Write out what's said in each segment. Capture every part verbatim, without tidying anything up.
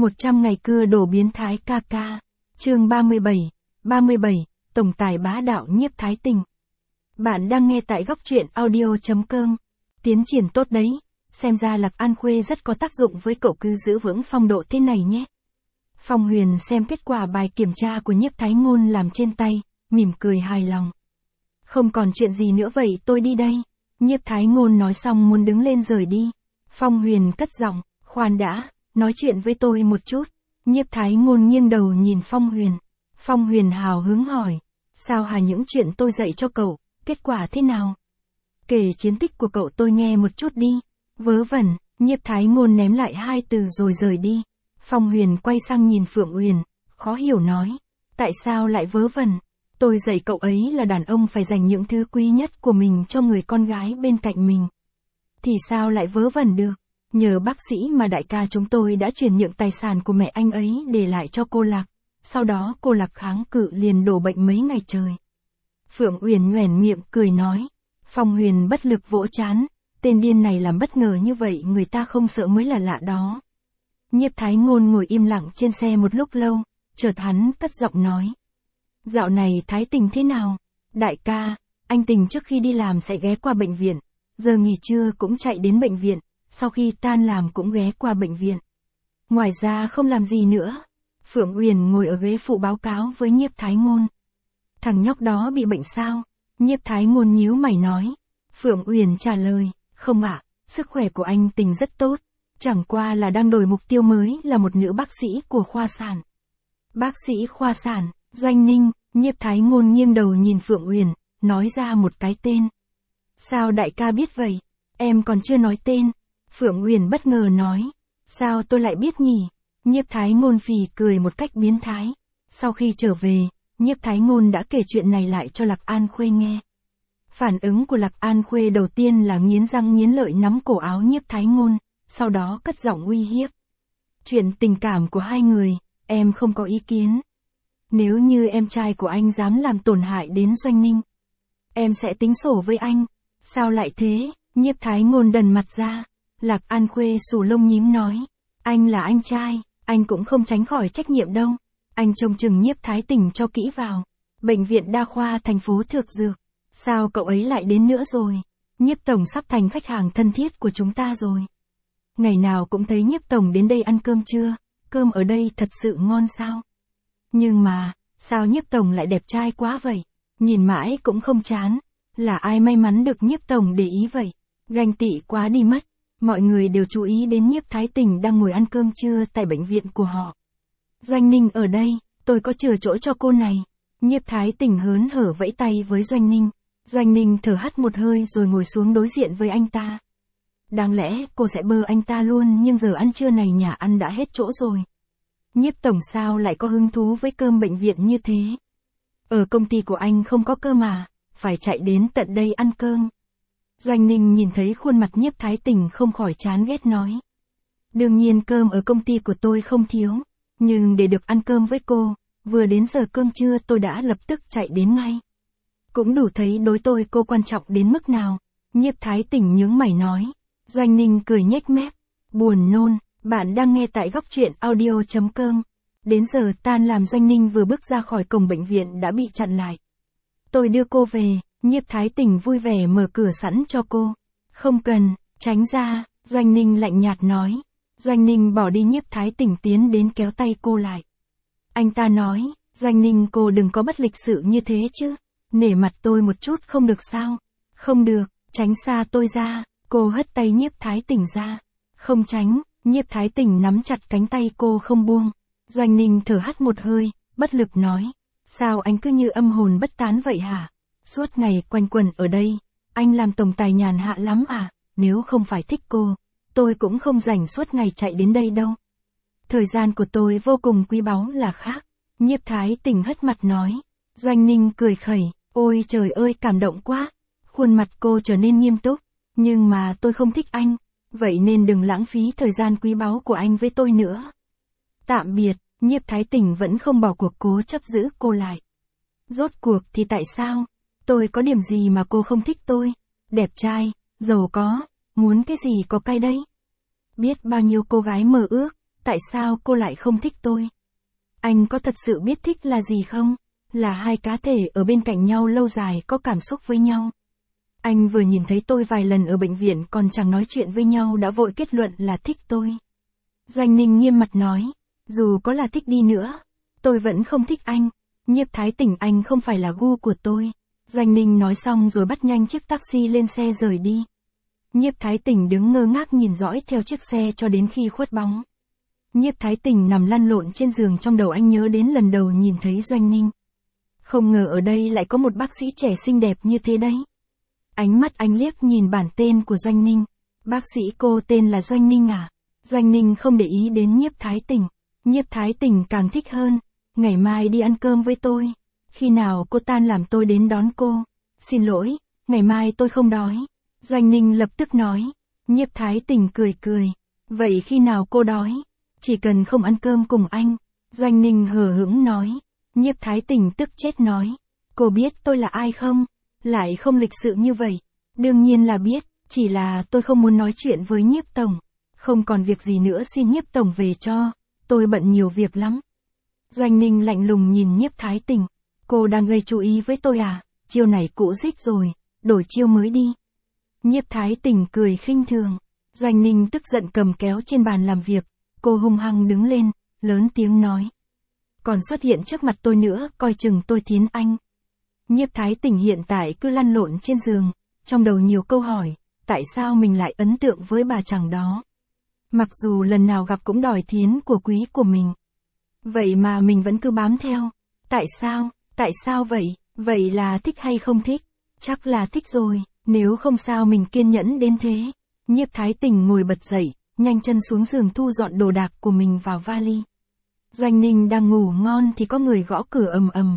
một trăm ngày cưa đổ biến thái ca ca. Chương ba mươi bảy, ba mươi bảy, tổng tài bá đạo Nhiếp Thái Tình. Bạn đang nghe tại góc truyện audio chấm com. Tiến triển tốt đấy, xem ra Lạc An Khuê rất có tác dụng với cậu, cứ giữ vững phong độ thế này nhé. Phong Huyền xem kết quả bài kiểm tra của Nhiếp Thái Ngôn làm trên tay, mỉm cười hài lòng. Không còn chuyện gì nữa vậy tôi đi đây. Nhiếp Thái Ngôn nói xong muốn đứng lên rời đi. Phong Huyền cất giọng, khoan đã, nói chuyện với tôi một chút. Nhiếp Thái Ngôn nghiêng đầu nhìn Phong Huyền. Phong Huyền hào hứng hỏi, sao hả, những chuyện tôi dạy cho cậu, kết quả thế nào? Kể chiến tích của cậu tôi nghe một chút đi. Vớ vẩn, Nhiếp Thái Ngôn ném lại hai từ rồi rời đi. Phong Huyền quay sang nhìn Phượng Uyển, khó hiểu nói, tại sao lại vớ vẩn? Tôi dạy cậu ấy là đàn ông phải dành những thứ quý nhất của mình cho người con gái bên cạnh mình. Thì sao lại vớ vẩn được? Nhờ bác sĩ mà đại ca chúng tôi đã chuyển nhượng tài sản của mẹ anh ấy để lại cho cô Lạc. Sau đó cô Lạc kháng cự liền đổ bệnh mấy ngày trời. Phượng Uyển nhoẻn miệng cười nói. Phong Huyền bất lực vỗ trán, tên điên này làm bất ngờ như vậy người ta không sợ mới là lạ đó. Nhiếp Thái Ngôn ngồi im lặng trên xe một lúc lâu, chợt hắn cất giọng nói. Dạo này Thái Tình thế nào? Đại ca, anh Tình trước khi đi làm sẽ ghé qua bệnh viện, giờ nghỉ trưa cũng chạy đến bệnh viện, sau khi tan làm cũng ghé qua bệnh viện. Ngoài ra không làm gì nữa. Phượng Uyển ngồi ở ghế phụ báo cáo với Nhiếp Thái Ngôn. Thằng nhóc đó bị bệnh sao? Nhiếp Thái Ngôn nhíu mày nói. Phượng Uyển trả lời, không ạ, sức khỏe của anh Tình rất tốt, chẳng qua là đang đổi mục tiêu mới là một nữ bác sĩ của khoa sản. Bác sĩ khoa sản, Doanh Ninh. Nhiếp Thái Ngôn nghiêng đầu nhìn Phượng Uyển, nói ra một cái tên. Sao đại ca biết vậy? Em còn chưa nói tên. Phượng Uyển bất ngờ nói. Sao tôi lại biết nhỉ? Nhiếp Thái Ngôn phì cười một cách biến thái. Sau khi trở về, Nhiếp Thái Ngôn đã kể chuyện này lại cho Lạc An Khuê nghe. Phản ứng của Lạc An Khuê đầu tiên là nghiến răng nghiến lợi nắm cổ áo Nhiếp Thái Ngôn, sau đó cất giọng uy hiếp. Chuyện tình cảm của hai người, em không có ý kiến. Nếu như em trai của anh dám làm tổn hại đến Doanh Ninh, em sẽ tính sổ với anh. Sao lại thế? Nhiếp Thái Ngôn đần mặt ra. Lạc An Khuê xù lông nhím nói. Anh là anh trai, anh cũng không tránh khỏi trách nhiệm đâu. Anh trông chừng Nhiếp Thái Tình cho kỹ vào. Bệnh viện đa khoa thành phố Thược Dược. Sao cậu ấy lại đến nữa rồi? Nhiếp Tổng sắp thành khách hàng thân thiết của chúng ta rồi. Ngày nào cũng thấy Nhiếp Tổng đến đây ăn cơm trưa. Cơm ở đây thật sự ngon sao? Nhưng mà, sao Nhiếp Tổng lại đẹp trai quá vậy? Nhìn mãi cũng không chán. Là ai may mắn được Nhiếp Tổng để ý vậy? Ganh tị quá đi mất. Mọi người đều chú ý đến Nhiếp Thái Tình đang ngồi ăn cơm trưa tại bệnh viện của họ. Doanh Ninh ở đây, tôi có chừa chỗ cho cô này. Nhiếp Thái Tình hớn hở vẫy tay với Doanh Ninh. Doanh Ninh thở hắt một hơi rồi ngồi xuống đối diện với anh ta. Đáng lẽ cô sẽ bơ anh ta luôn, nhưng giờ ăn trưa này nhà ăn đã hết chỗ rồi. Nhiếp Tổng sao lại có hứng thú với cơm bệnh viện như thế? Ở công ty của anh không có cơm à, phải chạy đến tận đây ăn cơm. Doanh Ninh nhìn thấy khuôn mặt Nhiếp Thái Tình không khỏi chán ghét nói. Đương nhiên cơm ở công ty của tôi không thiếu, nhưng để được ăn cơm với cô, vừa đến giờ cơm trưa tôi đã lập tức chạy đến ngay. Cũng đủ thấy đối tôi cô quan trọng đến mức nào. Nhiếp Thái Tình nhướng mày nói. Doanh Ninh cười nhếch mép. Buồn nôn. Bạn đang nghe tại góc truyện audio chấm com. Đến giờ tan làm Doanh Ninh vừa bước ra khỏi cổng bệnh viện đã bị chặn lại. Tôi đưa cô về. Nhiếp Thái Tình vui vẻ mở cửa sẵn cho cô. Không cần, tránh ra. Doanh Ninh lạnh nhạt nói. Doanh Ninh bỏ đi. Nhiếp Thái Tình tiến đến kéo tay cô lại. Anh ta nói. Doanh Ninh cô đừng có bất lịch sự như thế chứ. Nể mặt tôi một chút không được sao? Không được, tránh xa tôi ra. Cô hất tay Nhiếp Thái Tình ra. Không tránh. Nhiếp Thái Tình nắm chặt cánh tay cô không buông. Doanh Ninh thở hắt một hơi, bất lực nói. Sao anh cứ như âm hồn bất tán vậy hả? Suốt ngày quanh quẩn ở đây, anh làm tổng tài nhàn hạ lắm à? Nếu không phải thích cô, tôi cũng không rảnh suốt ngày chạy đến đây đâu. Thời gian của tôi vô cùng quý báu là khác. Nhiếp Thái Tình hất mặt nói. Doanh Ninh cười khẩy. Ôi trời ơi, cảm động quá. Khuôn mặt cô trở nên nghiêm túc. Nhưng mà tôi không thích anh. Vậy nên đừng lãng phí thời gian quý báu của anh với tôi nữa. Tạm biệt. Nhiếp Thái Tình vẫn không bỏ cuộc cố chấp giữ cô lại. Rốt cuộc thì tại sao? Tôi có điểm gì mà cô không thích tôi? Đẹp trai, giàu có, muốn cái gì có cái đấy. Biết bao nhiêu cô gái mơ ước, tại sao cô lại không thích tôi? Anh có thật sự biết thích là gì không? Là hai cá thể ở bên cạnh nhau lâu dài có cảm xúc với nhau. Anh vừa nhìn thấy tôi vài lần ở bệnh viện còn chẳng nói chuyện với nhau đã vội kết luận là thích tôi. Doanh Ninh nghiêm mặt nói, dù có là thích đi nữa, tôi vẫn không thích anh. Nhiếp Thái Tỉnh, anh không phải là gu của tôi. Doanh Ninh nói xong rồi bắt nhanh chiếc taxi lên xe rời đi. Nhiếp Thái Tỉnh đứng ngơ ngác nhìn dõi theo chiếc xe cho đến khi khuất bóng. Nhiếp Thái Tỉnh nằm lăn lộn trên giường, trong đầu anh nhớ đến lần đầu nhìn thấy Doanh Ninh. Không ngờ ở đây lại có một bác sĩ trẻ xinh đẹp như thế đấy. Ánh mắt anh liếc nhìn bản tên của Doanh Ninh. Bác sĩ, cô tên là Doanh Ninh à? Doanh Ninh không để ý đến Nhiếp Thái Tỉnh. Nhiếp Thái Tỉnh càng thích hơn. Ngày mai đi ăn cơm với tôi. Khi nào cô tan làm tôi đến đón cô. Xin lỗi, ngày mai tôi không đói. Doanh Ninh lập tức nói. Nhiếp Thái Tỉnh cười cười. Vậy khi nào cô đói? Chỉ cần không ăn cơm cùng anh. Doanh Ninh hờ hững nói. Nhiếp Thái Tỉnh tức chết nói. Cô biết tôi là ai không? Lại không lịch sự như vậy. Đương nhiên là biết, chỉ là tôi không muốn nói chuyện với Nhiếp Tổng. Không còn việc gì nữa xin Nhiếp Tổng về cho. Tôi bận nhiều việc lắm. Doanh Ninh lạnh lùng nhìn Nhiếp Thái Tỉnh. Cô đang gây chú ý với tôi à? Chiêu này cũ rích rồi, đổi chiêu mới đi. Nhiếp Thái Tỉnh cười khinh thường. Doanh Ninh tức giận cầm kéo trên bàn làm việc. Cô hung hăng đứng lên, lớn tiếng nói. Còn xuất hiện trước mặt tôi nữa, coi chừng tôi thiến anh. Nhiếp Thái Tỉnh hiện tại cứ lăn lộn trên giường, trong đầu nhiều câu hỏi, tại sao mình lại ấn tượng với bà chàng đó? Mặc dù lần nào gặp cũng đòi thiến của quý của mình. Vậy mà mình vẫn cứ bám theo. Tại sao, tại sao vậy, vậy là thích hay không thích? Chắc là thích rồi, nếu không sao mình kiên nhẫn đến thế. Nhiếp Thái Tỉnh ngồi bật dậy, nhanh chân xuống giường thu dọn đồ đạc của mình vào vali. Doanh Ninh đang ngủ ngon thì có người gõ cửa ầm ầm.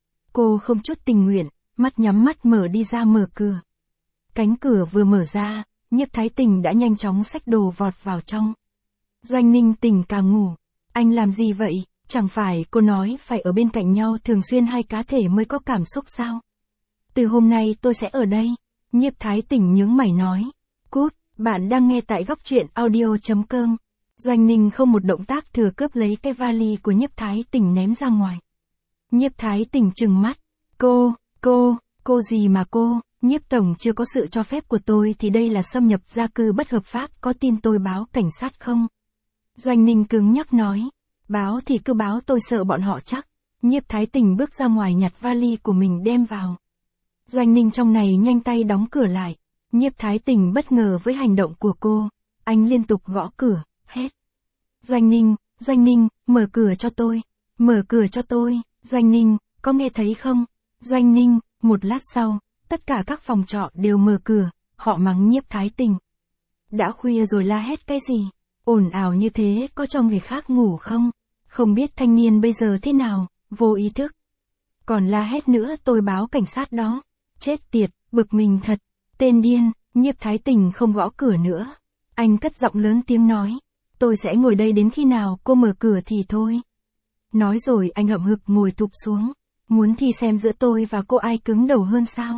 Cô không chút tình nguyện, mắt nhắm mắt mở đi ra mở cửa. Cánh cửa vừa mở ra, Nhiếp Thái Tỉnh đã nhanh chóng xách đồ vọt vào trong. Doanh Ninh tỉnh càng ngủ. Anh làm gì vậy? Chẳng phải cô nói phải ở bên cạnh nhau thường xuyên hai cá thể mới có cảm xúc sao? Từ hôm nay tôi sẽ ở đây. Nhiếp Thái Tỉnh nhướng mày nói. Cút, bạn đang nghe tại góc truyện audio chấm com. Doanh Ninh không một động tác thừa cướp lấy cái vali của Nhiếp Thái Tỉnh ném ra ngoài. Nhiếp Thái Tỉnh trừng mắt. Cô, cô, cô gì mà cô? Nhiếp Tổng chưa có sự cho phép của tôi thì đây là xâm nhập gia cư bất hợp pháp, có tin tôi báo cảnh sát không? Doanh Ninh cứng nhắc nói. Báo thì cứ báo, tôi sợ bọn họ chắc. Nhiếp Thái Tỉnh bước ra ngoài nhặt vali của mình đem vào. Doanh Ninh trong này nhanh tay đóng cửa lại. Nhiếp Thái Tỉnh bất ngờ với hành động của cô. Anh liên tục gõ cửa, hét. Doanh Ninh, Doanh Ninh, mở cửa cho tôi. Mở cửa cho tôi, Doanh Ninh, có nghe thấy không? Doanh Ninh, một lát sau, tất cả các phòng trọ đều mở cửa, họ mắng Nhiếp Thái Tỉnh. Đã khuya rồi la hét cái gì? Ồn ào như thế có cho người khác ngủ không? Không biết thanh niên bây giờ thế nào, vô ý thức. Còn la hét nữa, tôi báo cảnh sát đó. Chết tiệt, bực mình thật. Tên điên. Nhiếp Thái Tỉnh không gõ cửa nữa. Anh cất giọng lớn tiếng nói. Tôi sẽ ngồi đây đến khi nào cô mở cửa thì thôi. Nói rồi anh hậm hực ngồi thụp xuống. Muốn thì xem giữa tôi và cô ai cứng đầu hơn sao?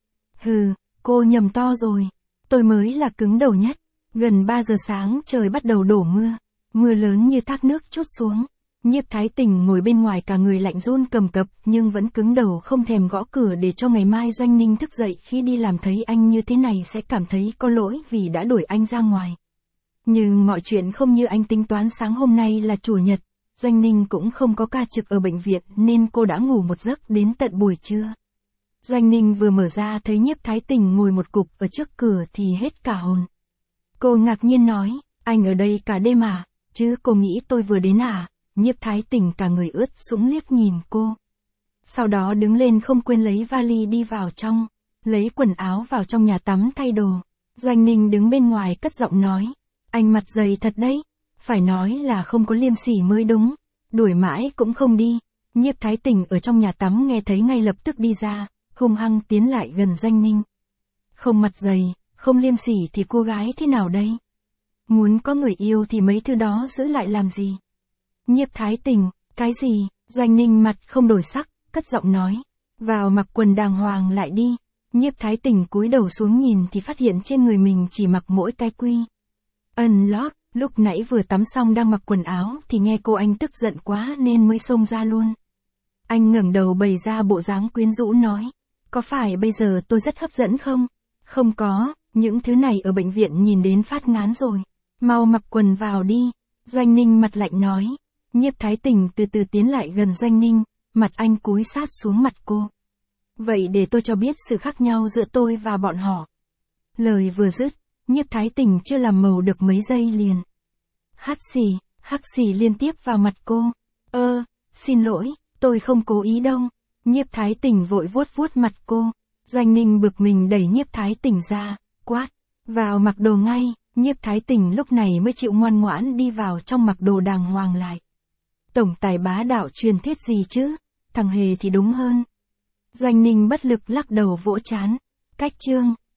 Hừ, cô nhầm to rồi. Tôi mới là cứng đầu nhất. Gần ba giờ sáng trời bắt đầu đổ mưa. Mưa lớn như thác nước trút xuống. Nhiếp Thái Tỉnh ngồi bên ngoài cả người lạnh run cầm cập nhưng vẫn cứng đầu không thèm gõ cửa để cho ngày mai Doanh Ninh thức dậy khi đi làm thấy anh như thế này sẽ cảm thấy có lỗi vì đã đuổi anh ra ngoài. Nhưng mọi chuyện không như anh tính toán, sáng hôm nay là chủ nhật. Doanh Ninh cũng không có ca trực ở bệnh viện nên cô đã ngủ một giấc đến tận buổi trưa. Doanh Ninh vừa mở ra thấy Nhiếp Thái Tỉnh ngồi một cục ở trước cửa thì hết cả hồn. Cô ngạc nhiên nói, anh ở đây cả đêm à, chứ cô nghĩ tôi vừa đến à? Nhiếp Thái Tỉnh cả người ướt sũng liếc nhìn cô. Sau đó đứng lên không quên lấy vali đi vào trong, lấy quần áo vào trong nhà tắm thay đồ. Doanh Ninh đứng bên ngoài cất giọng nói, anh mặt dày thật đấy, phải nói là không có liêm sỉ mới đúng, đuổi mãi cũng không đi. Nhiếp Thái Tỉnh ở trong nhà tắm nghe thấy ngay lập tức đi ra, hung hăng tiến lại gần Doanh Ninh. Không mặt dày, không liêm sỉ thì cô gái thế nào đây? Muốn có người yêu thì mấy thứ đó giữ lại làm gì? Nhiếp Thái Tỉnh, cái gì? Doanh Ninh mặt không đổi sắc, cất giọng nói, vào mặc quần đàng hoàng lại đi. Nhiếp Thái Tỉnh cúi đầu xuống nhìn thì phát hiện trên người mình chỉ mặc mỗi cái quy ân lót, Lúc nãy vừa tắm xong đang mặc quần áo thì nghe cô anh tức giận quá nên mới xông ra luôn. Anh ngẩng đầu bày ra bộ dáng quyến rũ nói, có phải bây giờ tôi rất hấp dẫn không? Không có, những thứ này ở bệnh viện nhìn đến phát ngán rồi. Mau mặc quần vào đi. Doanh Ninh mặt lạnh nói. Nhiếp Thái Tình từ từ tiến lại gần Doanh Ninh, mặt anh cúi sát xuống mặt cô. Vậy để tôi cho biết sự khác nhau giữa tôi và bọn họ. Lời vừa dứt, Nhiếp Thái Tình chưa làm màu được mấy giây liền. Hắt xì, hắt xì liên tiếp vào mặt cô. Ơ, xin lỗi, tôi không cố ý đâu. Nhiếp Thái Tình vội vuốt vuốt mặt cô. Doanh Ninh bực mình đẩy Nhiếp Thái Tình ra, quát, vào mặc đồ ngay. Nhiếp Thái Tình lúc này mới chịu ngoan ngoãn đi vào trong mặc đồ đàng hoàng lại. Tổng tài bá đạo truyền thuyết gì chứ, thằng Hề thì đúng hơn. Doanh Ninh bất lực lắc đầu vỗ trán. Cách chương